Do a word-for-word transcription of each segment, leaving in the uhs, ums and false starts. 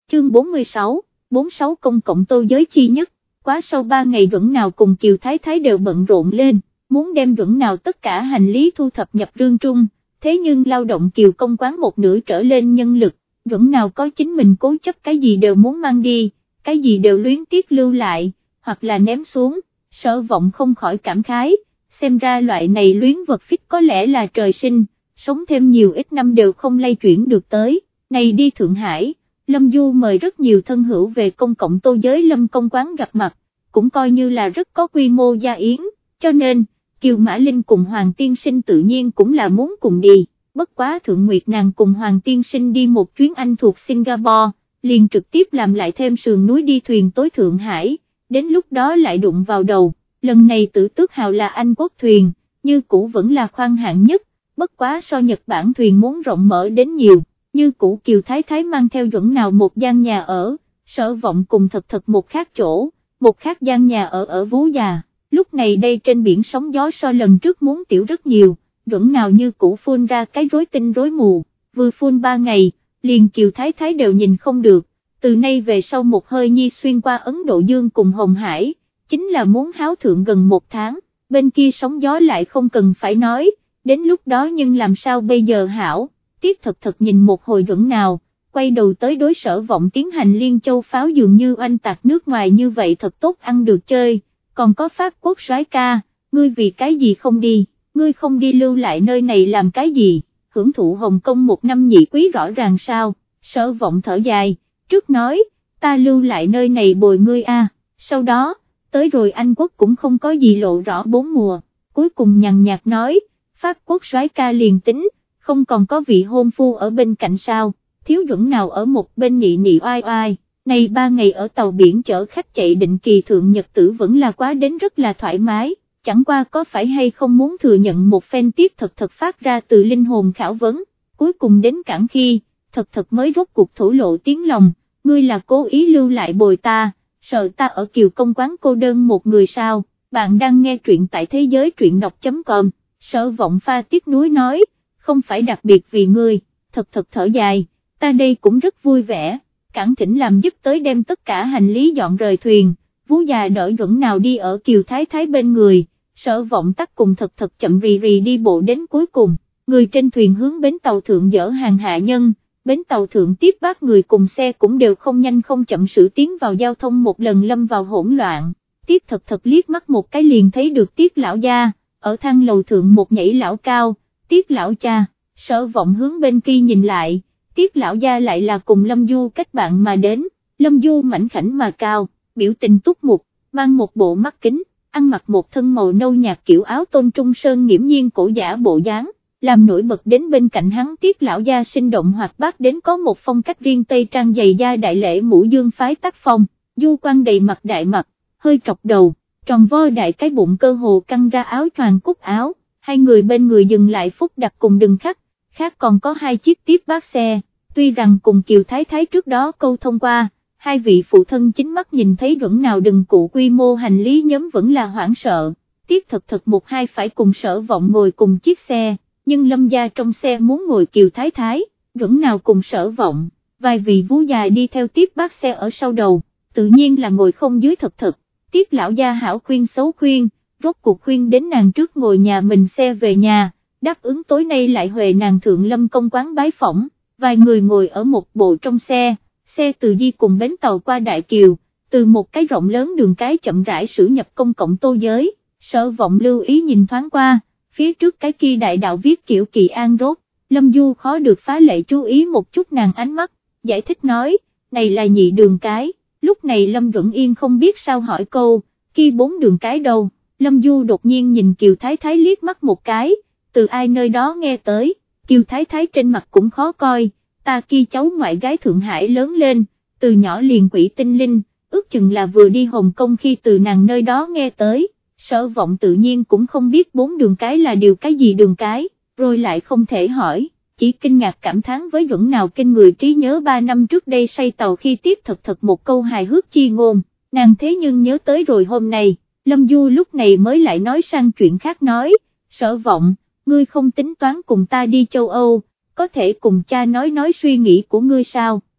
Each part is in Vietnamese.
chương bốn mươi sáu, bốn mươi sáu công cộng tô giới chi nhất. Quá sau ba ngày Duẩn Nào cùng Kiều Thái Thái đều bận rộn lên, muốn đem Duẩn Nào tất cả hành lý thu thập nhập rương trung, thế nhưng lao động Kiều công quán một nửa trở lên nhân lực, Duẩn Nào có chính mình cố chấp cái gì đều muốn mang đi, cái gì đều luyến tiếc lưu lại, hoặc là ném xuống. Sở Vọng không khỏi cảm khái, xem ra loại này luyến vật phích có lẽ là trời sinh, sống thêm nhiều ít năm đều không lay chuyển được tới. Này đi Thượng Hải, Lâm Du mời rất nhiều thân hữu về công cộng tô giới Lâm công quán gặp mặt, cũng coi như là rất có quy mô gia yến, cho nên, Kiều Mã Linh cùng Hoàng Tiên Sinh tự nhiên cũng là muốn cùng đi, bất quá Thượng Nguyệt nàng cùng Hoàng Tiên Sinh đi một chuyến Anh thuộc Singapore, liền trực tiếp làm lại thêm sườn núi đi thuyền tối Thượng Hải, đến lúc đó lại đụng vào đầu, lần này Tử Tước Hào là Anh quốc thuyền, như cũ vẫn là khoang hạng nhất, bất quá so Nhật Bản thuyền muốn rộng mở đến nhiều. Như cũ Kiều Thái Thái mang theo Duẩn Nào một gian nhà ở, Sở Vọng cùng Thật Thật một khác chỗ, một khác gian nhà ở ở Vú Già. Lúc này đây trên biển sóng gió so lần trước muốn tiểu rất nhiều, Duẩn Nào như cũ phun ra cái rối tinh rối mù, vừa phun ba ngày, liền Kiều Thái Thái đều nhìn không được, từ nay về sau một hơi nhi xuyên qua Ấn Độ Dương cùng Hồng Hải, chính là muốn háo thượng gần một tháng, bên kia sóng gió lại không cần phải nói, đến lúc đó nhưng làm sao bây giờ hảo. Tiết Thật Thật nhìn một hồi Duẩn Nào, quay đầu tới đối Sở Vọng tiến hành Liên Châu pháo dường như oanh tạc nước ngoài như vậy thật tốt ăn được chơi, còn có Pháp Quốc soái ca, ngươi vì cái gì không đi, ngươi không đi lưu lại nơi này làm cái gì, hưởng thụ Hồng Kông một năm nhị quý rõ ràng sao. Sở Vọng thở dài, trước nói, ta lưu lại nơi này bồi ngươi a, sau đó, tới rồi Anh Quốc cũng không có gì lộ rõ bốn mùa, cuối cùng nhàn nhạt nói, Pháp Quốc soái ca liền tính, không còn có vị hôn phu ở bên cạnh sao, Thiếu Duẩn Nào ở một bên nị nị oai oai, này ba ngày ở tàu biển chở khách chạy định kỳ thượng nhật tử vẫn là quá đến rất là thoải mái, chẳng qua có phải hay không muốn thừa nhận một phen Tiết Thật Thật phát ra từ linh hồn khảo vấn, cuối cùng đến cảng khi, Thật Thật mới rốt cuộc thổ lộ tiếng lòng, ngươi là cố ý lưu lại bồi ta, sợ ta ở Kiều công quán cô đơn một người sao, bạn đang nghe truyện tại thế giới truyện đọc chấm com, Sở Vọng pha tiếc nuối nói, không phải đặc biệt vì ngươi, Thật Thật thở dài, ta đây cũng rất vui vẻ, cảng thỉnh làm giúp tới đem tất cả hành lý dọn rời thuyền, Vú Già đỡ Duẩn Nào đi ở Kiều Thái Thái bên người, Sở Vọng tắt cùng Thật Thật chậm rì rì đi bộ đến cuối cùng, người trên thuyền hướng bến tàu thượng dỡ hàng hạ nhân, bến tàu thượng tiếp bác người cùng xe cũng đều không nhanh không chậm sự tiến vào giao thông một lần lâm vào hỗn loạn, Tiết Thật Thật liếc mắt một cái liền thấy được Tiết lão gia, ở thang lầu thượng một nhảy lão cao, Tiết lão cha. Sở Vọng hướng bên kia nhìn lại, Tiết lão gia lại là cùng Lâm Du kết bạn mà đến, Lâm Du mảnh khảnh mà cao, biểu tình túc mục, mang một bộ mắt kính, ăn mặc một thân màu nâu nhạt kiểu áo tôn trung sơn nghiễm nhiên cổ giả bộ dáng, làm nổi bật đến bên cạnh hắn Tiết lão gia sinh động hoạt bát đến có một phong cách riêng Tây trang dày da đại lễ mũ dương phái tác phong, du quan đầy mặt đại mặt, hơi trọc đầu, tròn vo đại cái bụng cơ hồ căng ra áo choàng cúc áo, hai người bên người dừng lại phúc đặt cùng đừng khắc. Khác còn có hai chiếc tiếp bác xe, tuy rằng cùng Kiều Thái Thái trước đó câu thông qua, hai vị phụ thân chính mắt nhìn thấy Duẩn Nào đừng cụ quy mô hành lý nhóm vẫn là hoảng sợ, Tiết Thật Thật một hai phải cùng Sở Vọng ngồi cùng chiếc xe, nhưng Lâm gia trong xe muốn ngồi Kiều Thái Thái, Duẩn Nào cùng Sở Vọng, vài vị Vú Già đi theo tiếp bác xe ở sau đầu, tự nhiên là ngồi không dưới Thật Thật, Tiết lão gia hảo khuyên xấu khuyên, rốt cuộc khuyên đến nàng trước ngồi nhà mình xe về nhà. Đáp ứng tối nay lại huề nàng thượng Lâm công quán bái phỏng, vài người ngồi ở một bộ trong xe, xe từ Di cùng bến tàu qua Đại Kiều, từ một cái rộng lớn đường cái chậm rãi sử nhập công cộng tô giới, Sở Vọng lưu ý nhìn thoáng qua, phía trước cái kia đại đạo viết kiểu Kỳ An rốt, Lâm Du khó được phá lệ chú ý một chút nàng ánh mắt, giải thích nói, này là nhị đường cái, lúc này Lâm Duẩn Yên không biết sao hỏi câu, kia bốn đường cái đâu, Lâm Du đột nhiên nhìn Kiều Thái Thái liếc mắt một cái, từ ai nơi đó nghe tới, Kiều Thái Thái trên mặt cũng khó coi, ta kia cháu ngoại gái Thượng Hải lớn lên, từ nhỏ liền quỷ tinh linh, ước chừng là vừa đi Hồng Kông khi từ nàng nơi đó nghe tới, Sở Vọng tự nhiên cũng không biết bốn đường cái là điều cái gì đường cái, rồi lại không thể hỏi, chỉ kinh ngạc cảm thán với Duẩn Nào kinh người trí nhớ ba năm trước đây say tàu khi Tiết Thật Thật một câu hài hước chi ngôn, nàng thế nhưng nhớ tới rồi hôm nay, Lâm Du lúc này mới lại nói sang chuyện khác nói, Sở Vọng, ngươi không tính toán cùng ta đi châu Âu, có thể cùng cha nói nói suy nghĩ của ngươi sao,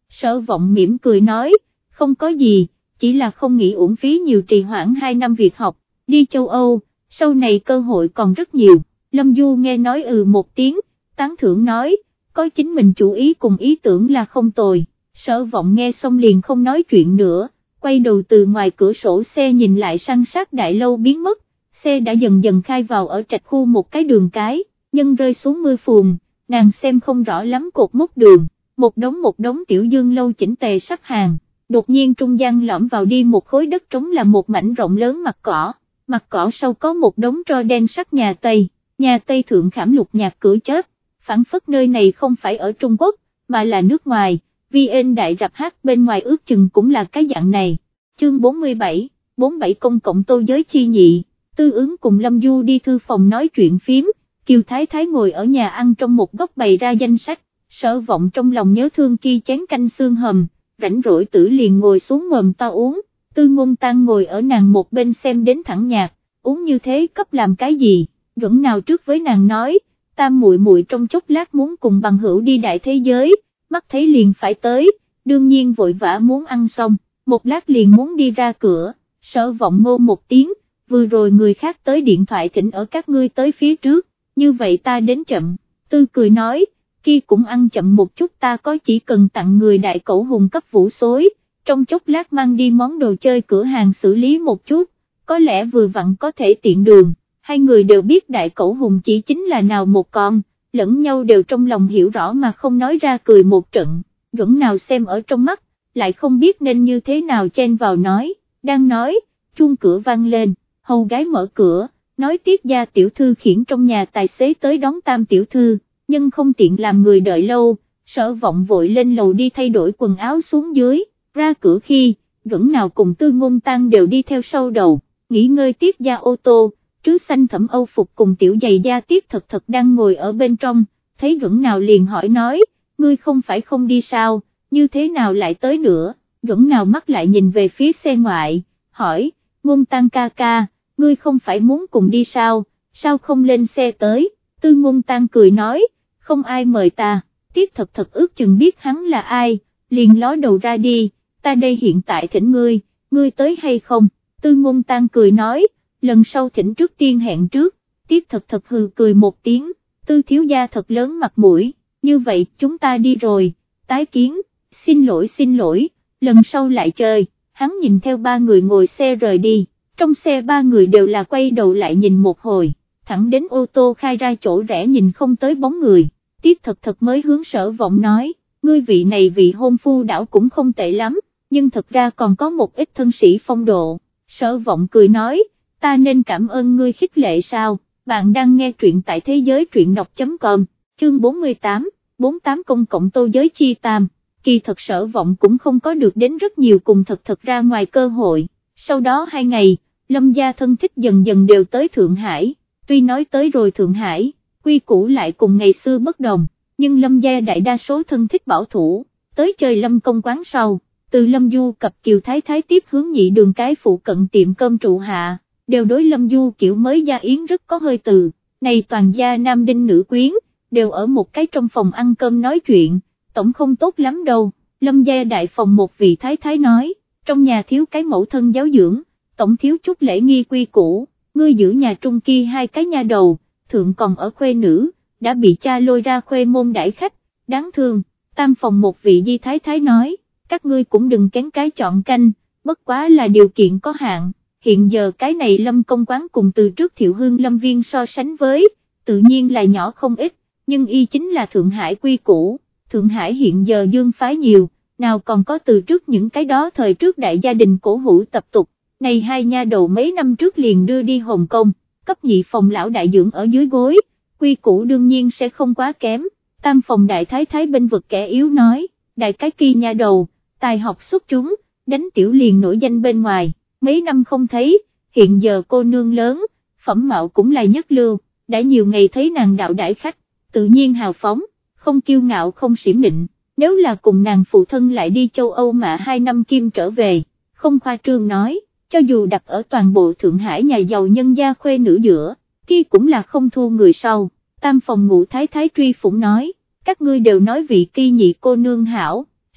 Sở Vọng mỉm cười nói, không có gì, chỉ là không nghĩ uổng phí nhiều trì hoãn hai năm việc học, đi châu Âu, sau này cơ hội còn rất nhiều. Lâm Du nghe nói ừ một tiếng, tán thưởng nói, có chính mình chủ ý cùng ý tưởng là không tồi. Sở Vọng nghe xong liền không nói chuyện nữa, quay đầu từ ngoài cửa sổ xe nhìn lại San Sát Đại Lâu biến mất, xe đã dần dần khai vào ở trạch khu một cái đường cái, nhân rơi xuống mưa phùn, nàng xem không rõ lắm cột mốc đường, một đống một đống tiểu dương lâu chỉnh tề sắp hàng, đột nhiên trung gian lõm vào đi một khối đất trống là một mảnh rộng lớn mặt cỏ, mặt cỏ sau có một đống tro đen sắt nhà Tây, nhà Tây thượng khảm lục nhạc cửa chớp, phảng phất nơi này không phải ở Trung Quốc, mà là nước ngoài. vê en đại rạp hát bên ngoài ước chừng cũng là cái dạng này. Chương bốn mươi bảy, bốn mươi bảy công cộng tô giới chi nhị, Tư Ứng cùng Lâm Du đi thư phòng nói chuyện phím, Kiều Thái Thái ngồi ở nhà ăn trong một góc bày ra danh sách, Sở Vọng trong lòng nhớ thương kia chén canh xương hầm, rảnh rỗi tử liền ngồi xuống mồm to uống, Tư Ngôn Tăng ngồi ở nàng một bên xem đến thẳng nhạc, uống như thế cấp làm cái gì, Duẩn nào trước với nàng nói, tam muội muội trong chốc lát muốn cùng bằng hữu đi đại thế giới, mắt thấy liền phải tới, đương nhiên vội vã muốn ăn xong, một lát liền muốn đi ra cửa, Sở Vọng ngô một tiếng, vừa rồi người khác tới điện thoại thỉnh ở các ngươi tới phía trước, như vậy ta đến chậm, Tư cười nói, kia cũng ăn chậm một chút, ta có chỉ cần tặng người đại cẩu hùng cấp vũ xối, trong chốc lát mang đi món đồ chơi cửa hàng xử lý một chút, có lẽ vừa vặn có thể tiện đường, hai người đều biết đại cẩu hùng chỉ chính là nào một con, lẫn nhau đều trong lòng hiểu rõ mà không nói ra cười một trận, Duẩn nào xem ở trong mắt, lại không biết nên như thế nào chen vào nói, đang nói, chuông cửa vang lên, hầu gái mở cửa, nói Tiết gia tiểu thư khiển trong nhà tài xế tới đón Tam tiểu thư, nhưng không tiện làm người đợi lâu, Sở Vọng vội lên lầu đi thay đổi quần áo xuống dưới, ra cửa khi, Duẩn nào cùng Tư Ngôn Tăng đều đi theo sau đầu, nghỉ ngơi Tiết gia ô tô, trứ xanh thẩm âu phục cùng tiểu giày da Tiết Thật Thật đang ngồi ở bên trong, thấy Duẩn nào liền hỏi nói, ngươi không phải không đi sao, như thế nào lại tới nữa, Duẩn nào mắt lại nhìn về phía xe ngoại, hỏi, Ngôn Tăng ca ca, ngươi không phải muốn cùng đi sao, sao không lên xe tới, Tư Ngôn Tăng cười nói, không ai mời ta, Tiết Thật Thật ước chừng biết hắn là ai, liền ló đầu ra đi, ta đây hiện tại thỉnh ngươi, ngươi tới hay không, Tư Ngôn Tăng cười nói, lần sau thỉnh trước tiên hẹn trước, Tiết Thật Thật hừ cười một tiếng, Tư thiếu gia thật lớn mặt mũi, như vậy chúng ta đi rồi, tái kiến, xin lỗi xin lỗi, lần sau lại chơi, hắn nhìn theo ba người ngồi xe rời đi, trong xe ba người đều là quay đầu lại nhìn một hồi, thẳng đến ô tô khai ra chỗ rẽ nhìn không tới bóng người, Tiết Thật Thật mới hướng Sở Vọng nói, ngươi vị này vị hôn phu đảo cũng không tệ lắm, nhưng thật ra còn có một ít thân sĩ phong độ, Sở Vọng cười nói, ta nên cảm ơn ngươi khích lệ sao, bạn đang nghe truyện tại thế giới truyện đọc.com, chương bốn mươi tám, bốn mươi tám công cộng tô giới chi tam, kỳ thật Sở Vọng cũng không có được đến rất nhiều cùng thật thật ra ngoài cơ hội, sau đó hai ngày, Lâm gia thân thích dần dần đều tới Thượng Hải, tuy nói tới rồi Thượng Hải, quy củ lại cùng ngày xưa bất đồng, nhưng Lâm gia đại đa số thân thích bảo thủ, tới chơi Lâm công quán sau, từ Lâm Du cập Kiều Thái Thái tiếp hướng nhị đường cái phụ cận tiệm cơm trụ hạ, đều đối Lâm Du kiểu mới gia yến rất có hơi từ, này toàn gia nam đinh nữ quyến, đều ở một cái trong phòng ăn cơm nói chuyện, tổng không tốt lắm đâu, Lâm gia đại phòng một vị Thái Thái nói, trong nhà thiếu cái mẫu thân giáo dưỡng, tổng thiếu chút lễ nghi quy củ, ngươi giữ nhà trung kia hai cái nha đầu, thượng còn ở khuê nữ, đã bị cha lôi ra khuê môn đãi khách, đáng thương, tam phòng một vị Di Thái Thái nói, các ngươi cũng đừng kén cái chọn canh, bất quá là điều kiện có hạn, hiện giờ cái này Lâm công quán cùng từ trước Thiệu Hương Lâm viên so sánh với, tự nhiên là nhỏ không ít, nhưng y chính là Thượng Hải quy củ, Thượng Hải hiện giờ dương phái nhiều, nào còn có từ trước những cái đó thời trước đại gia đình cổ hủ tập tục, này hai nha đầu mấy năm trước liền đưa đi Hồng Kông, cấp nhị phòng lão đại dưỡng ở dưới gối, quy củ đương nhiên sẽ không quá kém, tam phòng đại thái thái bên vực kẻ yếu nói, đại cái kia nha đầu, tài học xuất chúng, đánh tiểu liền nổi danh bên ngoài, mấy năm không thấy, hiện giờ cô nương lớn, phẩm mạo cũng là nhất lưu, đã nhiều ngày thấy nàng đạo đãi khách, tự nhiên hào phóng, không kiêu ngạo không xiểm định, nếu là cùng nàng phụ thân lại đi châu Âu mà hai năm kim trở về, không khoa trương nói, cho dù đặt ở toàn bộ Thượng Hải nhà giàu nhân gia khuê nữ giữa, kia cũng là không thua người sau, tam phòng ngũ thái thái truy phủng nói, các ngươi đều nói vị kia nhị cô nương hảo,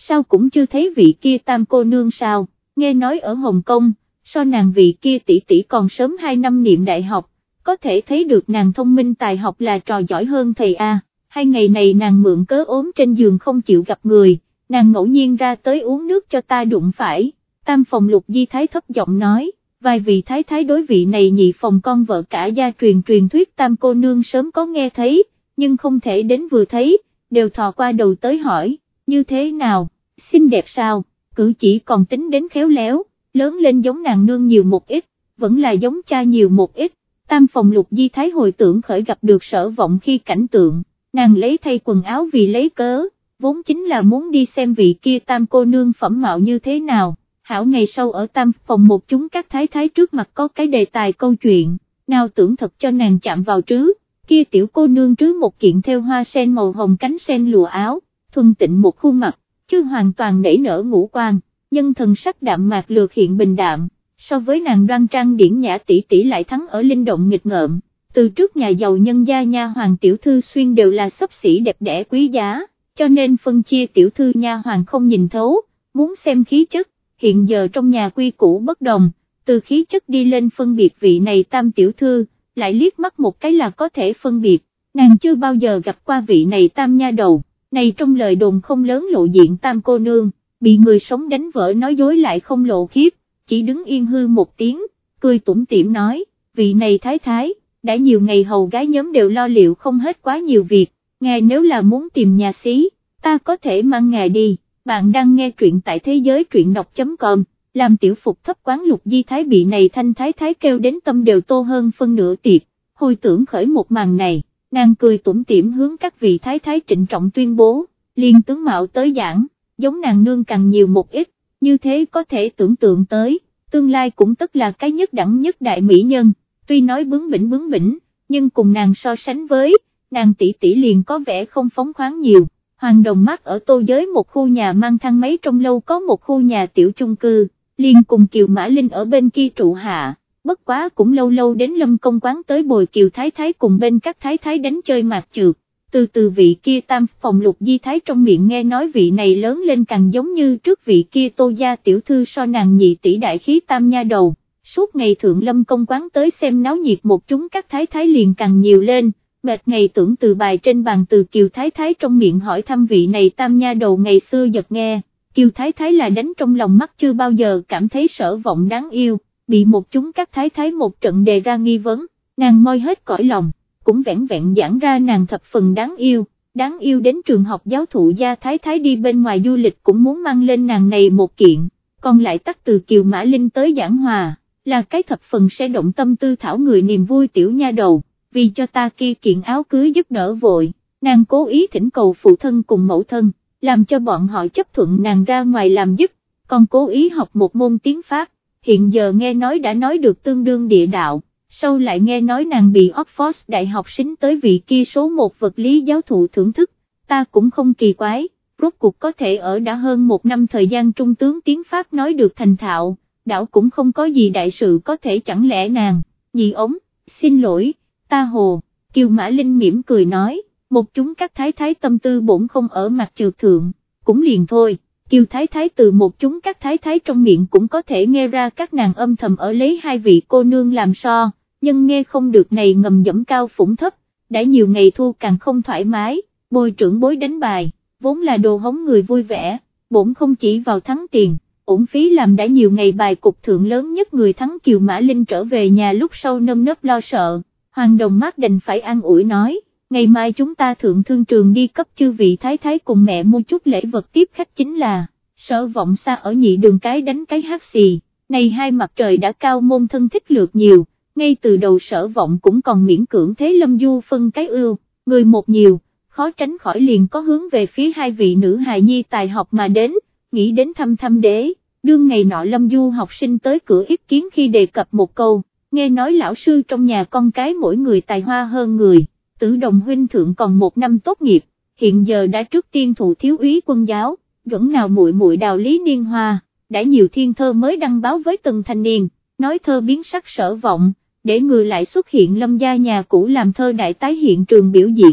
sao cũng chưa thấy vị kia tam cô nương sao, nghe nói ở Hồng Kông, so nàng vị kia tỷ tỷ còn sớm hai năm niệm đại học, có thể thấy được nàng thông minh tài học là trò giỏi hơn thầy a. Hai ngày này nàng mượn cớ ốm trên giường không chịu gặp người, nàng ngẫu nhiên ra tới uống nước cho ta đụng phải. Tam phòng Lục Di Thái thấp giọng nói, vài vị thái thái đối vị này nhị phòng con vợ cả gia truyền truyền thuyết tam cô nương sớm có nghe thấy, nhưng không thể đến vừa thấy, đều thò qua đầu tới hỏi, như thế nào, xinh đẹp sao, cử chỉ còn tính đến khéo léo, lớn lên giống nàng nương nhiều một ít, vẫn là giống cha nhiều một ít. Tam phòng Lục Di Thái hồi tưởng khởi gặp được Sở Vọng khi cảnh tượng, nàng lấy thay quần áo vì lấy cớ, vốn chính là muốn đi xem vị kia tam cô nương phẩm mạo như thế nào. Hảo ngày sau ở tam phòng một chúng các thái thái trước mặt có cái đề tài câu chuyện, nào tưởng thật cho nàng chạm vào trứ, kia tiểu cô nương trứ một kiện theo hoa sen màu hồng cánh sen lụa áo, thuần tịnh một khuôn mặt, chưa hoàn toàn nảy nở ngũ quan, nhân thần sắc đạm mạc lược hiện bình đạm, so với nàng đoan trang điển nhã tỷ tỷ lại thắng ở linh động nghịch ngợm, từ trước nhà giàu nhân gia nha hoàng tiểu thư xuyên đều là xấp xỉ đẹp đẽ quý giá, cho nên phân chia tiểu thư nha hoàng không nhìn thấu, muốn xem khí chất. Hiện giờ trong nhà quy củ bất đồng, từ khí chất đi lên phân biệt vị này tam tiểu thư, lại liếc mắt một cái là có thể phân biệt, nàng chưa bao giờ gặp qua vị này tam nha đầu, này trong lời đồn không lớn lộ diện tam cô nương, bị người sống đánh vỡ nói dối lại không lộ khiếp, chỉ đứng yên hư một tiếng, cười tủm tỉm nói, vị này thái thái, đã nhiều ngày hầu gái nhóm đều lo liệu không hết quá nhiều việc, ngài nếu là muốn tìm nhà xí, ta có thể mang ngài đi. Bạn đang nghe truyện tại thế giới truyện đọc chấm com, làm tiểu phục thấp quán Lục Di Thái bị này thanh thái thái kêu đến tâm đều tô hơn phân nửa tiệc, hồi tưởng khởi một màn này, nàng cười tủm tỉm hướng các vị thái thái trịnh trọng tuyên bố, liên tướng mạo tới giảng, giống nàng nương càng nhiều một ít, như thế có thể tưởng tượng tới, tương lai cũng tất là cái nhất đẳng nhất đại mỹ nhân, tuy nói bướng bỉnh bướng bỉnh, nhưng cùng nàng so sánh với, nàng tỷ tỷ liền có vẻ không phóng khoáng nhiều. Hoàng Đồng Mát ở Tô Giới một khu nhà mang thang máy trong lâu có một khu nhà tiểu chung cư, liền cùng Kiều Mã Linh ở bên kia trụ hạ, bất quá cũng lâu lâu đến Lâm Công quán tới bồi Kiều Thái Thái cùng bên các Thái Thái đánh chơi mạc trượt, từ từ vị kia tam phòng Lục Di Thái trong miệng nghe nói vị này lớn lên càng giống như trước vị kia Tô gia tiểu thư so nàng nhị tỷ đại khí tam nha đầu, suốt ngày thượng Lâm Công quán tới xem náo nhiệt một chúng các Thái Thái liền càng nhiều lên. Mệt ngày tưởng từ bài trên bàn từ Kiều Thái Thái trong miệng hỏi thăm vị này tam nha đầu ngày xưa giật nghe, Kiều Thái Thái là đánh trong lòng mắt chưa bao giờ cảm thấy Sở Vọng đáng yêu, bị một chúng các Thái Thái một trận đề ra nghi vấn, nàng moi hết cõi lòng, cũng vẹn vẹn giảng ra nàng thập phần đáng yêu, đáng yêu đến trường học giáo thụ gia Thái Thái đi bên ngoài du lịch cũng muốn mang lên nàng này một kiện, còn lại tắt từ Kiều Mã Linh tới giảng hòa, là cái thập phần sẽ động tâm tư thảo người niềm vui tiểu nha đầu. Vì cho ta kia kiện áo cưới giúp đỡ vội, nàng cố ý thỉnh cầu phụ thân cùng mẫu thân, làm cho bọn họ chấp thuận nàng ra ngoài làm giúp, còn cố ý học một môn tiếng Pháp, hiện giờ nghe nói đã nói được tương đương địa đạo, sau lại nghe nói nàng bị Oxford Đại học xính tới vị kia số một vật lý giáo thụ thưởng thức, ta cũng không kỳ quái, rốt cuộc có thể ở đã hơn một năm thời gian trung tướng tiếng Pháp nói được thành thạo, đảo cũng không có gì đại sự có thể chẳng lẽ nàng, nhị ống, xin lỗi. Ta hồ, Kiều Mã Linh mỉm cười nói, một chúng các thái thái tâm tư bổn không ở mặt trượt thượng, cũng liền thôi, Kiều Thái Thái từ một chúng các thái thái trong miệng cũng có thể nghe ra các nàng âm thầm ở lấy hai vị cô nương làm so, nhưng nghe không được này ngầm dẫm cao phủng thấp, đã nhiều ngày thu càng không thoải mái, bồi trưởng bối đánh bài, vốn là đồ hống người vui vẻ, bổn không chỉ vào thắng tiền, uổng phí làm đã nhiều ngày bài cục thượng lớn nhất người thắng Kiều Mã Linh trở về nhà lúc sau nơm nớp lo sợ. Hoàng Đồng Mát đành phải an ủi nói, ngày mai chúng ta thượng thương trường đi cấp chư vị thái thái cùng mẹ mua chút lễ vật tiếp khách chính là, Sở Vọng xa ở nhị đường cái đánh cái hát xì, này hai mặt trời đã cao môn thân thích lượt nhiều, ngay từ đầu Sở Vọng cũng còn miễn cưỡng thế Lâm Du phân cái ưu, người một nhiều, khó tránh khỏi liền có hướng về phía hai vị nữ hài nhi tài học mà đến, nghĩ đến thăm thăm đế, đương ngày nọ Lâm Du học sinh tới cửa ý kiến khi đề cập một câu. Nghe nói lão sư trong nhà con cái mỗi người tài hoa hơn người, Tử Đồng huynh thượng còn một năm tốt nghiệp, hiện giờ đã trước tiên thụ thiếu úy quân giáo, vẫn nào muội muội đào lý niên hoa, đã nhiều thiên thơ mới đăng báo với từng thanh niên, nói thơ biến sắc Sở Vọng, để người lại xuất hiện Lâm gia nhà cũ làm thơ đại tái hiện trường biểu diễn,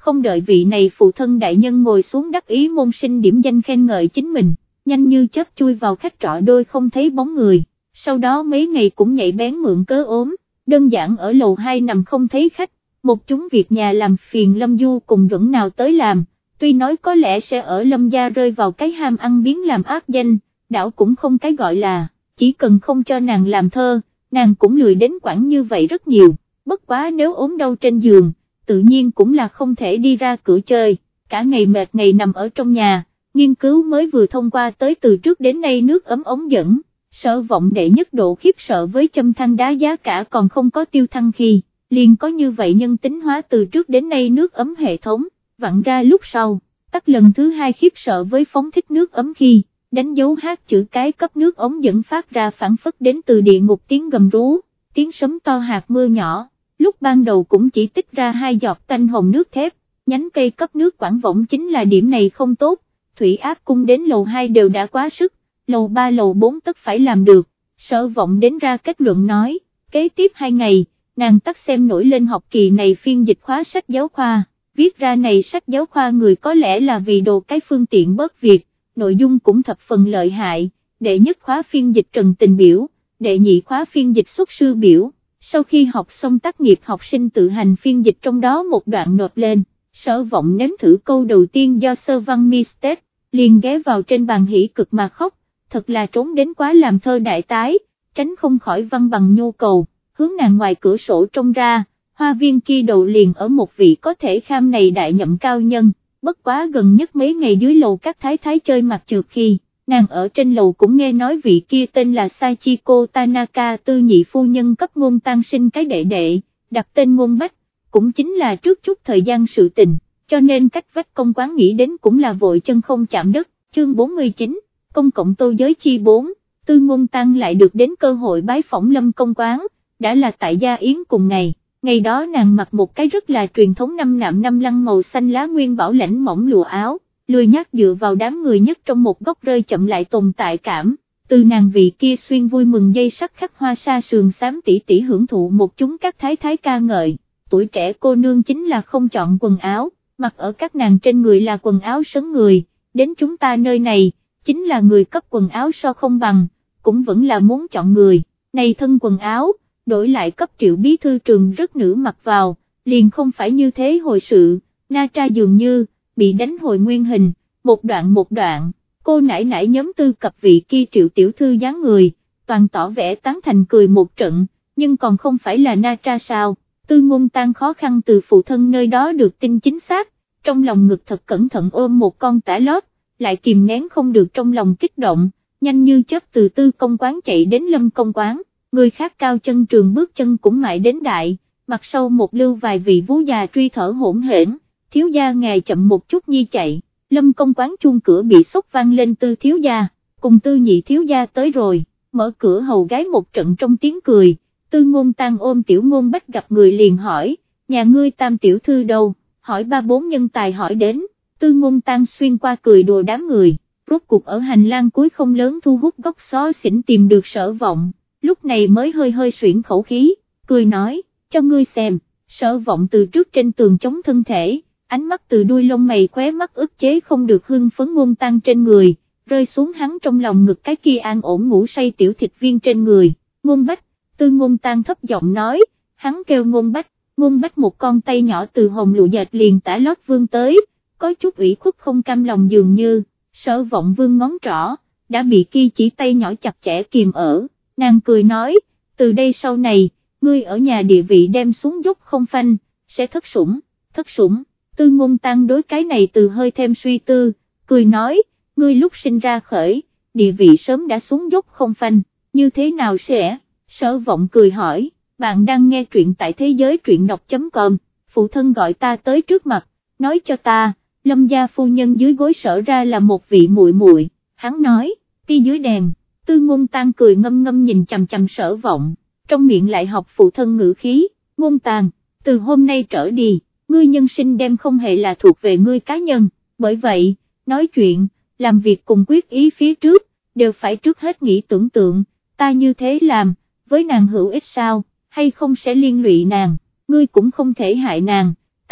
không đợi vị này phụ thân đại nhân ngồi xuống đắc ý môn sinh điểm danh khen ngợi chính mình, nhanh như chớp chui vào khách trọ đôi không thấy bóng người, sau đó mấy ngày cũng nhạy bén mượn cớ ốm, đơn giản ở lầu hai nằm không thấy khách, một chúng việc nhà làm phiền Lâm Du cùng Duẩn nào tới làm, tuy nói có lẽ sẽ ở Lâm gia rơi vào cái ham ăn biến làm ác danh, đảo cũng không cái gọi là, chỉ cần không cho nàng làm thơ, nàng cũng lười đến quản như vậy rất nhiều, bất quá nếu ốm đau trên giường, tự nhiên cũng là không thể đi ra cửa chơi, cả ngày mệt ngày nằm ở trong nhà, nghiên cứu mới vừa thông qua tới từ trước đến nay nước ấm ống dẫn, Sở Vọng đệ nhất độ khiếp sợ với châm than đá giá cả còn không có tiêu thăng khi, liền có như vậy nhân tính hóa từ trước đến nay nước ấm hệ thống, vặn ra lúc sau, tắt lần thứ hai khiếp sợ với phóng thích nước ấm khi, đánh dấu hát chữ cái cấp nước ống dẫn phát ra phản phất đến từ địa ngục tiếng gầm rú, tiếng sấm to hạt mưa nhỏ, lúc ban đầu cũng chỉ tích ra hai giọt tanh hồng nước thép, nhánh cây cấp nước quản võng chính là điểm này không tốt, thủy áp cung đến lầu hai đều đã quá sức, lầu ba lầu bốn tất phải làm được, Sở Vọng đến ra kết luận nói, kế tiếp hai ngày, nàng tắt xem nổi lên học kỳ này phiên dịch khóa sách giáo khoa, viết ra này sách giáo khoa người có lẽ là vì đồ cái phương tiện bớt việc, nội dung cũng thập phần lợi hại, đệ nhất khóa phiên dịch Trần Tình biểu, đệ nhị khóa phiên dịch xuất sư biểu, sau khi học xong tác nghiệp học sinh tự hành phiên dịch trong đó một đoạn nộp lên, Sở Vọng nếm thử câu đầu tiên do sơ văn Mistake, liền ghé vào trên bàn hỉ cực mà khóc, thật là trốn đến quá làm thơ đại tái, tránh không khỏi văn bằng nhu cầu, hướng nàng ngoài cửa sổ trông ra, hoa viên kia đầu liền ở một vị có thể kham này đại nhậm cao nhân, bất quá gần nhất mấy ngày dưới lầu các thái thái chơi mặt trượt khi, nàng ở trên lầu cũng nghe nói vị kia tên là Sachiko Tanaka tư nhị phu nhân cấp Ngôn Tăng sinh cái đệ đệ, đặt tên Ngôn Bách, cũng chính là trước chút thời gian sự tình, cho nên cách vách công quán nghĩ đến cũng là vội chân không chạm đất, chương bốn mươi chín, công cộng tô giới chi bốn, Tư Ngôn Tăng lại được đến cơ hội bái phỏng Lâm công quán, đã là tại gia yến cùng ngày. Ngày đó nàng mặc một cái rất là truyền thống năm nạm năm lăng màu xanh lá nguyên bảo lãnh mỏng lụa áo, lười nhác dựa vào đám người nhất trong một góc rơi chậm lại tồn tại cảm, từ nàng vị kia xuyên vui mừng dây sắc khắc hoa sa sườn xám tỉ tỉ hưởng thụ một chúng các thái thái ca ngợi, tuổi trẻ cô nương chính là không chọn quần áo, mặc ở các nàng trên người là quần áo sấn người, đến chúng ta nơi này, chính là người cấp quần áo so không bằng, cũng vẫn là muốn chọn người, này thân quần áo, đổi lại cấp Triệu bí thư trường rất nữ mặc vào, liền không phải như thế hồi sự, na tra dường như, bị đánh hồi nguyên hình, một đoạn một đoạn, cô nải nải nhóm tư cập vị kia Triệu tiểu thư dáng người, toàn tỏ vẻ tán thành cười một trận, nhưng còn không phải là na tra sao, Tư Ngôn Tăng khó khăn từ phụ thân nơi đó được tin chính xác, trong lòng ngực thật cẩn thận ôm một con tả lót, lại kìm nén không được trong lòng kích động, nhanh như chớp từ Tư công quán chạy đến Lâm công quán. Người khác cao chân trường bước chân cũng mãi đến đại, mặt sau một lưu vài vị vú già truy thở hỗn hển, thiếu gia ngài chậm một chút nhi chạy, Lâm công quán chuông cửa bị sốc vang lên Tư thiếu gia, cùng Tư nhị thiếu gia tới rồi, mở cửa hầu gái một trận trong tiếng cười, Tư Ngôn Tăng ôm Tiểu Ngôn Bách gặp người liền hỏi, nhà ngươi Tam tiểu thư đâu, hỏi ba bốn nhân tài hỏi đến, Tư Ngôn Tăng xuyên qua cười đùa đám người, rốt cuộc ở hành lang cuối không lớn thu hút góc xó xỉnh tìm được Sở Vọng. Lúc này mới hơi hơi xuyển khẩu khí, cười nói, cho ngươi xem, Sở Vọng từ trước trên tường chống thân thể, ánh mắt từ đuôi lông mày khóe mắt ức chế không được hưng phấn Ngôn Tăng trên người, rơi xuống hắn trong lòng ngực cái kia an ổn ngủ say tiểu thịt viên trên người, Ngôn Bách, Tư Ngôn Tăng thấp giọng nói, hắn kêu Ngôn Bách, Ngôn Bách một con tay nhỏ từ hồng lụa dệt liền tả lót vương tới, có chút ủy khuất không cam lòng dường như, Sở Vọng vương ngón trỏ, đã bị kia chỉ tay nhỏ chặt chẽ kìm ở. Nàng cười nói, từ đây sau này, ngươi ở nhà địa vị đem xuống dốc không phanh, sẽ thất sủng, thất sủng, Tư Ngôn Tăng đối cái này từ hơi thêm suy tư, cười nói, ngươi lúc sinh ra khởi, địa vị sớm đã xuống dốc không phanh, như thế nào sẽ, Sở Vọng cười hỏi, bạn đang nghe truyện tại thế giới truyện đọc.com, phụ thân gọi ta tới trước mặt, nói cho ta, Lâm gia phu nhân dưới gối Sở ra là một vị muội muội, hắn nói, ti dưới đèn. Tư Ngôn Tăng cười ngâm ngâm nhìn chằm chằm Sở Vọng, trong miệng lại học phụ thân ngữ khí, Ngôn Tăng, từ hôm nay trở đi, ngươi nhân sinh đem không hề là thuộc về ngươi cá nhân, bởi vậy, nói chuyện, làm việc cùng quyết ý phía trước, đều phải trước hết nghĩ tưởng tượng, ta như thế làm, với nàng hữu ích sao, hay không sẽ liên lụy nàng, ngươi cũng không thể hại nàng,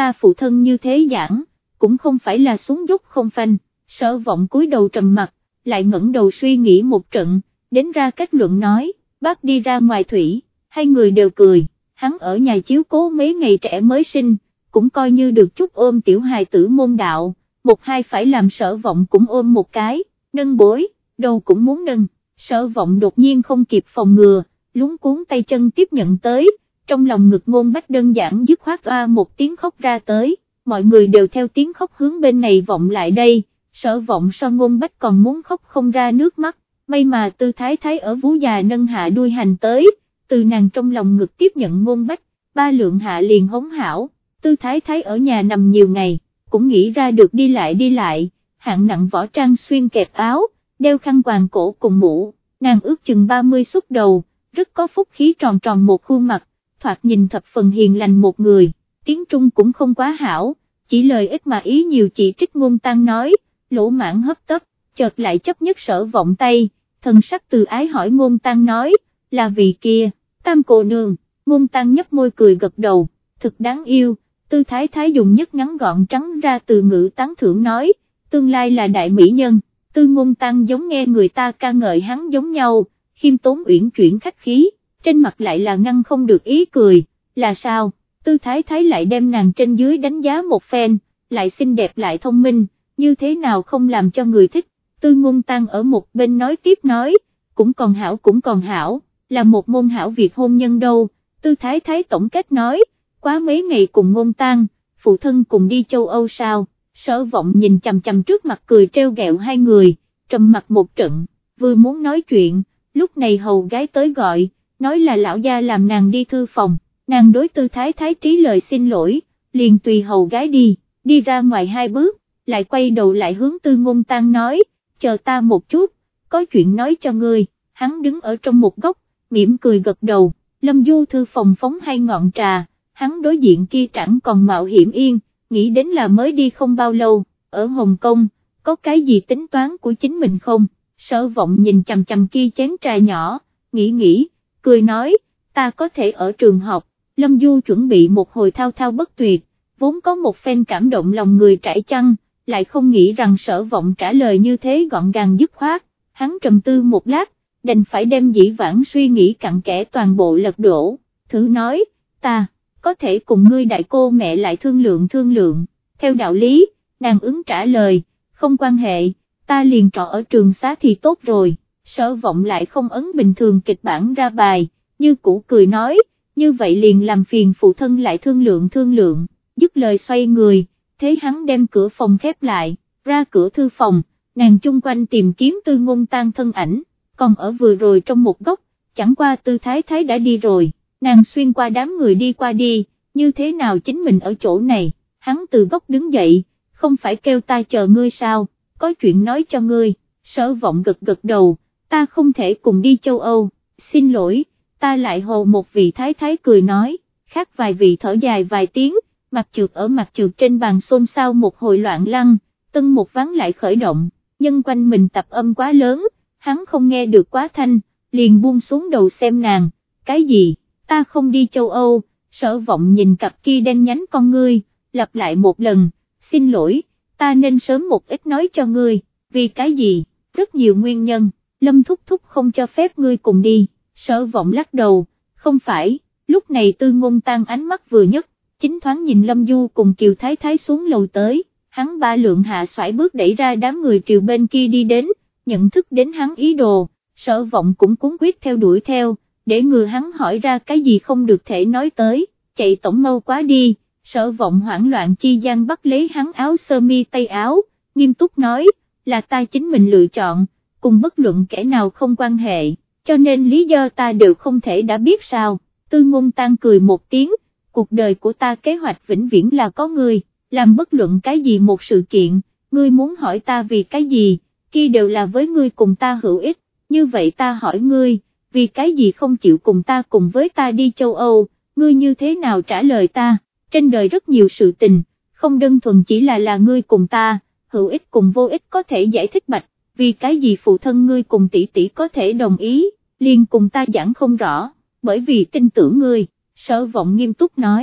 ta phụ thân như thế giảng, cũng không phải là xuống dốc không phanh. Sở Vọng cúi đầu trầm mặt, lại ngẩng đầu suy nghĩ một trận, đến ra kết luận nói, bác đi ra ngoài thủy, hai người đều cười, hắn ở nhà chiếu cố mấy ngày trẻ mới sinh, cũng coi như được chút ôm tiểu hài tử môn đạo, một hai phải làm Sở Vọng cũng ôm một cái, nâng bối, đâu cũng muốn nâng. Sở Vọng đột nhiên không kịp phòng ngừa, luống cuốn tay chân tiếp nhận tới, trong lòng ngực Ngôn Bách đơn giản dứt khoát oa một tiếng khóc ra tới, mọi người đều theo tiếng khóc hướng bên này vọng lại đây. Sở Vọng so Ngôn Bách còn muốn khóc không ra nước mắt, may mà Tư Thái Thái ở vú già nâng hạ đuôi hành tới, từ nàng trong lòng ngực tiếp nhận Ngôn Bách, ba lượng hạ liền hống hảo. Tư Thái Thái ở nhà nằm nhiều ngày, cũng nghĩ ra được đi lại đi lại, hạng nặng võ trang xuyên kẹp áo, đeo khăn quàng cổ cùng mũ, nàng ước chừng ba mươi xuất đầu, rất có phúc khí, tròn tròn một khuôn mặt, thoạt nhìn thập phần hiền lành một người, tiếng Trung cũng không quá hảo, chỉ lời ít mà ý nhiều, chỉ trích Ngôn Tăng nói, lỗ mãn hấp tấp, chợt lại chấp nhất Sở Vọng tay, thần sắc từ ái hỏi Ngôn Tăng nói, là vị kia, Tam cô nương. Ngôn Tăng nhấp môi cười gật đầu, thực đáng yêu. Tư Thái Thái dùng nhất ngắn gọn trắng ra từ ngữ tán thưởng nói, tương lai là đại mỹ nhân. Tư Ngôn Tăng giống nghe người ta ca ngợi hắn giống nhau, khiêm tốn uyển chuyển khách khí, trên mặt lại là ngăn không được ý cười, là sao? Tư Thái Thái lại đem nàng trên dưới đánh giá một phen, lại xinh đẹp lại thông minh, như thế nào không làm cho người thích. Tư Ngôn Tăng ở một bên nói tiếp nói, cũng còn hảo cũng còn hảo, là một môn hảo việc hôn nhân đâu. Tư Thái Thái tổng kết nói, quá mấy ngày cùng Ngôn Tăng, phụ thân cùng đi châu Âu sao? Sở Vọng nhìn chằm chằm trước mặt cười trêu ghẹo hai người, trầm mặt một trận, vừa muốn nói chuyện, lúc này hầu gái tới gọi, nói là lão gia làm nàng đi thư phòng, nàng đối Tư Thái Thái trí lời xin lỗi, liền tùy hầu gái đi, đi ra ngoài hai bước, lại quay đầu lại hướng Tư Ngôn Tăng nói, chờ ta một chút, có chuyện nói cho ngươi. Hắn đứng ở trong một góc, mỉm cười gật đầu. Lâm Du thư phòng phóng hay ngọn trà, hắn đối diện kia chẳng còn mạo hiểm yên, nghĩ đến là mới đi không bao lâu, ở Hồng Kông, có cái gì tính toán của chính mình không? Sở Vọng nhìn chằm chằm kia chén trà nhỏ, nghĩ nghĩ, cười nói, ta có thể ở trường học. Lâm Du chuẩn bị một hồi thao thao bất tuyệt, vốn có một phen cảm động lòng người trải chăn, lại không nghĩ rằng Sở Vọng trả lời như thế gọn gàng dứt khoát, hắn trầm tư một lát, đành phải đem dĩ vãng suy nghĩ cặn kẽ toàn bộ lật đổ, thử nói, ta, có thể cùng ngươi đại cô mẹ lại thương lượng thương lượng, theo đạo lý, nàng ứng trả lời, không quan hệ, ta liền trọ ở trường xá thì tốt rồi. Sở Vọng lại không ấn bình thường kịch bản ra bài, như cũ cười nói, như vậy liền làm phiền phụ thân lại thương lượng thương lượng, dứt lời xoay người, thế hắn đem cửa phòng khép lại, ra cửa thư phòng, nàng chung quanh tìm kiếm Tư Ngôn Tăng thân ảnh, còn ở vừa rồi trong một góc, chẳng qua Tư Thái Thái đã đi rồi, nàng xuyên qua đám người đi qua đi, như thế nào chính mình ở chỗ này, hắn từ góc đứng dậy, không phải kêu ta chờ ngươi sao, có chuyện nói cho ngươi. Sở Vọng gật gật đầu, ta không thể cùng đi châu Âu, xin lỗi, ta lại hồ một vị Thái Thái cười nói, khác vài vị thở dài vài tiếng, mặt trượt ở mặt trượt trên bàn xôn xao một hồi loạn lăn, tân một ván lại khởi động, nhân quanh mình tập âm quá lớn, hắn không nghe được quá thanh, liền buông xuống đầu xem nàng, cái gì, ta không đi châu Âu. Sở Vọng nhìn cặp kia đen nhánh con ngươi, lặp lại một lần, xin lỗi, ta nên sớm một ít nói cho ngươi, vì cái gì, rất nhiều nguyên nhân, Lâm thúc thúc không cho phép ngươi cùng đi. Sở Vọng lắc đầu, không phải. Lúc này Tư Ngôn Tăng ánh mắt vừa nhấc, chính thoáng nhìn Lâm Du cùng Kiều Thái Thái xuống lầu tới, hắn ba lượng hạ xoải bước đẩy ra đám người triều bên kia đi đến, nhận thức đến hắn ý đồ, Sở Vọng cũng cuống quyết theo đuổi theo, để ngừa hắn hỏi ra cái gì không được thể nói tới, chạy tổng mau quá đi. Sở Vọng hoảng loạn chi gian bắt lấy hắn áo sơ mi tay áo, nghiêm túc nói, là ta chính mình lựa chọn, cùng bất luận kẻ nào không quan hệ, cho nên lý do ta đều không thể đã biết sao. Tư Ngôn Tăng cười một tiếng, cuộc đời của ta kế hoạch vĩnh viễn là có ngươi, làm bất luận cái gì một sự kiện, ngươi muốn hỏi ta vì cái gì, kia đều là với ngươi cùng ta hữu ích, như vậy ta hỏi ngươi, vì cái gì không chịu cùng ta cùng với ta đi châu Âu, ngươi như thế nào trả lời ta? Trên đời rất nhiều sự tình, không đơn thuần chỉ là là ngươi cùng ta, hữu ích cùng vô ích có thể giải thích bạch, vì cái gì phụ thân ngươi cùng tỷ tỷ có thể đồng ý, liền cùng ta giảng không rõ, bởi vì tin tưởng ngươi. Sở Vọng nghiêm túc nói,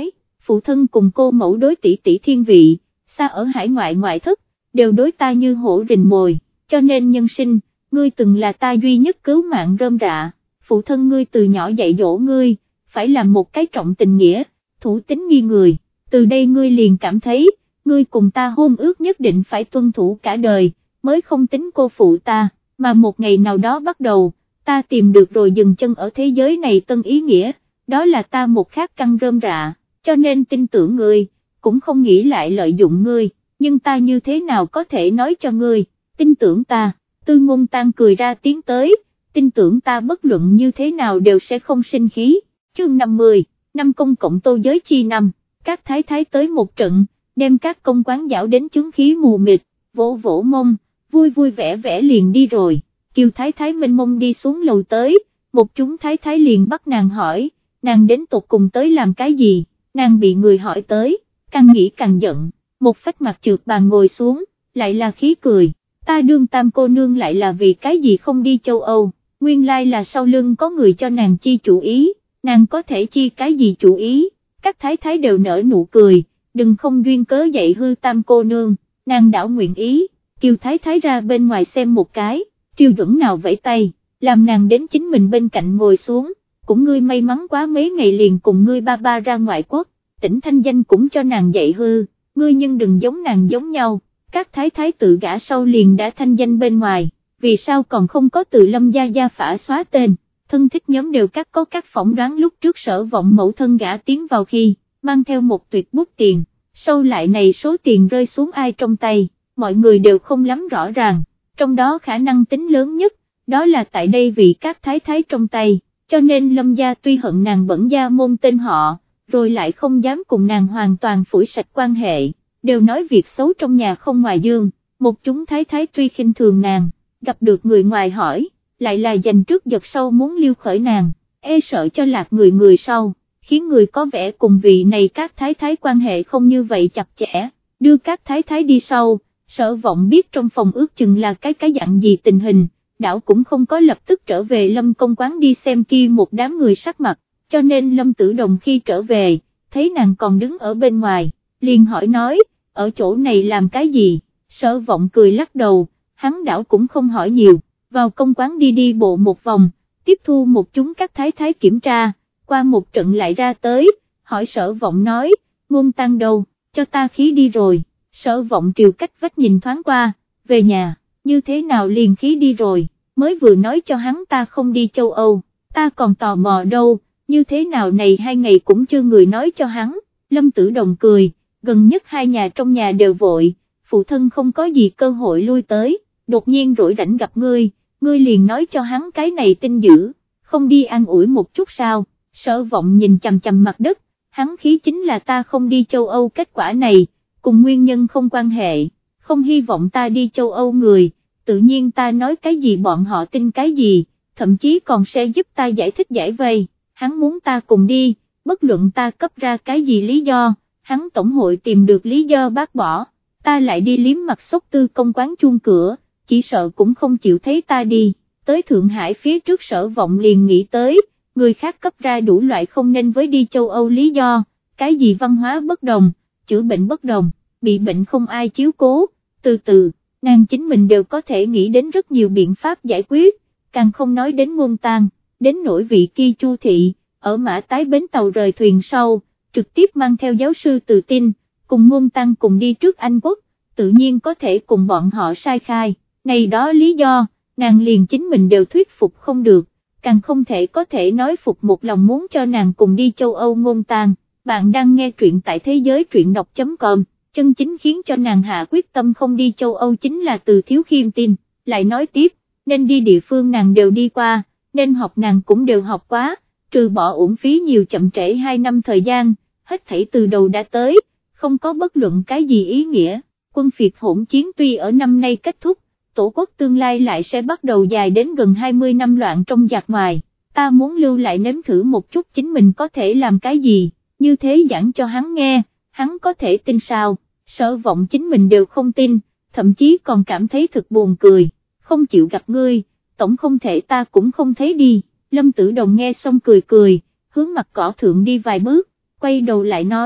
phụ thân cùng cô mẫu đối tỷ tỷ thiên vị, xa ở hải ngoại ngoại thất, đều đối ta như hổ rình mồi, cho nên nhân sinh, ngươi từng là ta duy nhất cứu mạng rơm rạ, phụ thân ngươi từ nhỏ dạy dỗ ngươi, phải làm một cái trọng tình nghĩa, thủ tín nghi người, từ đây ngươi liền cảm thấy, ngươi cùng ta hôn ước nhất định phải tuân thủ cả đời, mới không tính cô phụ ta, mà một ngày nào đó bắt đầu, ta tìm được rồi dừng chân ở thế giới này tân ý nghĩa, đó là ta một khát căn rơm rạ, cho nên tin tưởng ngươi, cũng không nghĩ lại lợi dụng ngươi, nhưng ta như thế nào có thể nói cho ngươi, tin tưởng ta, Tư Ngôn Tăng cười ra tiếng tới, tin tưởng ta bất luận như thế nào đều sẽ không sinh khí, chương năm mươi, năm công cộng tô giới chi năm, các thái thái tới một trận, đem các công quán giảo đến chứng khí mù mịt, vỗ vỗ mông, vui vui vẻ vẻ liền đi rồi, Kiều thái thái mênh mông đi xuống lầu tới, một chúng thái thái liền bắt nàng hỏi, nàng đến tột cùng tới làm cái gì, nàng bị người hỏi tới, càng nghĩ càng giận, một phách mặt trượt bàn ngồi xuống, lại là khí cười, ta đương tam cô nương lại là vì cái gì không đi châu Âu, nguyên lai là sau lưng có người cho nàng chi chủ ý, nàng có thể chi cái gì chủ ý, các thái thái đều nở nụ cười, đừng không duyên cớ dạy hư tam cô nương, nàng đảo nguyện ý, Kiều thái thái ra bên ngoài xem một cái, Triều Duẩn nào vẫy tay, làm nàng đến chính mình bên cạnh ngồi xuống, cũng ngươi may mắn quá mấy ngày liền cùng ngươi ba ba ra ngoại quốc, tỉnh thanh danh cũng cho nàng dạy hư, ngươi nhưng đừng giống nàng giống nhau, các thái thái tự gả sau liền đã thanh danh bên ngoài, vì sao còn không có từ Lâm gia gia phả xóa tên, thân thích nhóm đều các có các phỏng đoán lúc trước Sở Vọng mẫu thân gả tiến vào khi, mang theo một tuyệt bút tiền, sau lại này số tiền rơi xuống ai trong tay, mọi người đều không lắm rõ ràng, trong đó khả năng tính lớn nhất, đó là tại đây vì các thái thái trong tay, cho nên Lâm gia tuy hận nàng bẩn gia môn tên họ, rồi lại không dám cùng nàng hoàn toàn phủi sạch quan hệ, đều nói việc xấu trong nhà không ngoài dương, một chúng thái thái tuy khinh thường nàng, gặp được người ngoài hỏi, lại là dành trước giật sau muốn liêu khởi nàng, e sợ cho lạc người người sau, khiến người có vẻ cùng vị này các thái thái quan hệ không như vậy chặt chẽ, đưa các thái thái đi sau, Sở Vọng biết trong phòng ước chừng là cái cái dạng gì tình hình, đảo cũng không có lập tức trở về Lâm công quán đi xem kia một đám người sắc mặt, cho nên Lâm Tử Đồng khi trở về, thấy nàng còn đứng ở bên ngoài, liền hỏi nói, ở chỗ này làm cái gì, Sở Vọng cười lắc đầu, hắn đảo cũng không hỏi nhiều, vào công quán đi đi bộ một vòng, tiếp thu một chúng các thái thái kiểm tra, qua một trận lại ra tới, hỏi Sở Vọng nói, Ngôn Tăng đâu, cho ta khí đi rồi, Sở Vọng triều cách vách nhìn thoáng qua, về nhà, như thế nào liền khí đi rồi, mới vừa nói cho hắn ta không đi châu Âu, ta còn tò mò đâu, như thế nào này hai ngày cũng chưa người nói cho hắn, Lâm Tử Đồng cười, gần nhất hai nhà trong nhà đều vội, phụ thân không có gì cơ hội lui tới, đột nhiên rỗi rảnh gặp ngươi, ngươi liền nói cho hắn cái này tin dữ, không đi an ủi một chút sao, Sở Vọng nhìn chằm chằm mặt đất, hắn khí chính là ta không đi châu Âu kết quả này, cùng nguyên nhân không quan hệ, không hy vọng ta đi châu Âu người, tự nhiên ta nói cái gì bọn họ tin cái gì, thậm chí còn sẽ giúp ta giải thích giải vây, hắn muốn ta cùng đi, bất luận ta cấp ra cái gì lý do, hắn tổng hội tìm được lý do bác bỏ, ta lại đi liếm mặt sốc Tư công quán chuông cửa, chỉ sợ cũng không chịu thấy ta đi, tới Thượng Hải phía trước Sở Vọng liền nghĩ tới, người khác cấp ra đủ loại không nên với đi châu Âu lý do, cái gì văn hóa bất đồng, chữa bệnh bất đồng, bị bệnh không ai chiếu cố, từ từ, nàng chính mình đều có thể nghĩ đến rất nhiều biện pháp giải quyết, càng không nói đến Ngôn Tăng, đến nỗi vị kia Chu thị, ở Mã Tái bến tàu rời thuyền sau, trực tiếp mang theo giáo sư Từ Tin, cùng Ngôn Tăng cùng đi trước Anh Quốc, tự nhiên có thể cùng bọn họ sai khai, này đó lý do, nàng liền chính mình đều thuyết phục không được, càng không thể có thể nói phục một lòng muốn cho nàng cùng đi châu Âu Ngôn Tăng. Bạn đang nghe truyện tại thế giới truyện đọc chấm com, chân chính khiến cho nàng hạ quyết tâm không đi châu Âu chính là Từ thiếu khiêm tin, lại nói tiếp, nên đi địa phương nàng đều đi qua, nên học nàng cũng đều học quá, trừ bỏ uổng phí nhiều chậm trễ hai năm thời gian, hết thảy từ đầu đã tới, không có bất luận cái gì ý nghĩa, quân phiệt hỗn chiến tuy ở năm nay kết thúc, tổ quốc tương lai lại sẽ bắt đầu dài đến gần hai mươi năm loạn trong giặc ngoài, ta muốn lưu lại nếm thử một chút chính mình có thể làm cái gì. Như thế giảng cho hắn nghe, hắn có thể tin sao, Sở Vọng chính mình đều không tin, thậm chí còn cảm thấy thật buồn cười, không chịu gặp ngươi, tổng không thể ta cũng không thấy đi, Lâm Tử Đồng nghe xong cười cười, hướng mặt cỏ thượng đi vài bước, quay đầu lại nói,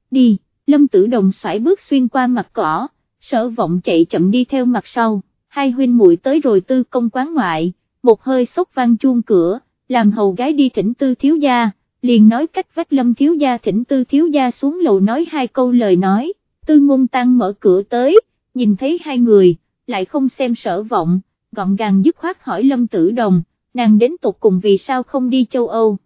đi, Lâm Tử Đồng xoải bước xuyên qua mặt cỏ, Sở Vọng chạy chậm đi theo mặt sau, hai huynh muội tới rồi Tư Công quán ngoại, một hơi sốc vang chuông cửa, làm hầu gái đi thỉnh Tư thiếu gia, liền nói cách vách Lâm thiếu gia thỉnh Tư thiếu gia xuống lầu nói hai câu lời nói. Tư Ngôn Tăng mở cửa tới, nhìn thấy hai người, lại không xem Sở Vọng, gọn gàng dứt khoát hỏi Lâm Tử Đồng, nàng đến tột cùng vì sao không đi châu Âu.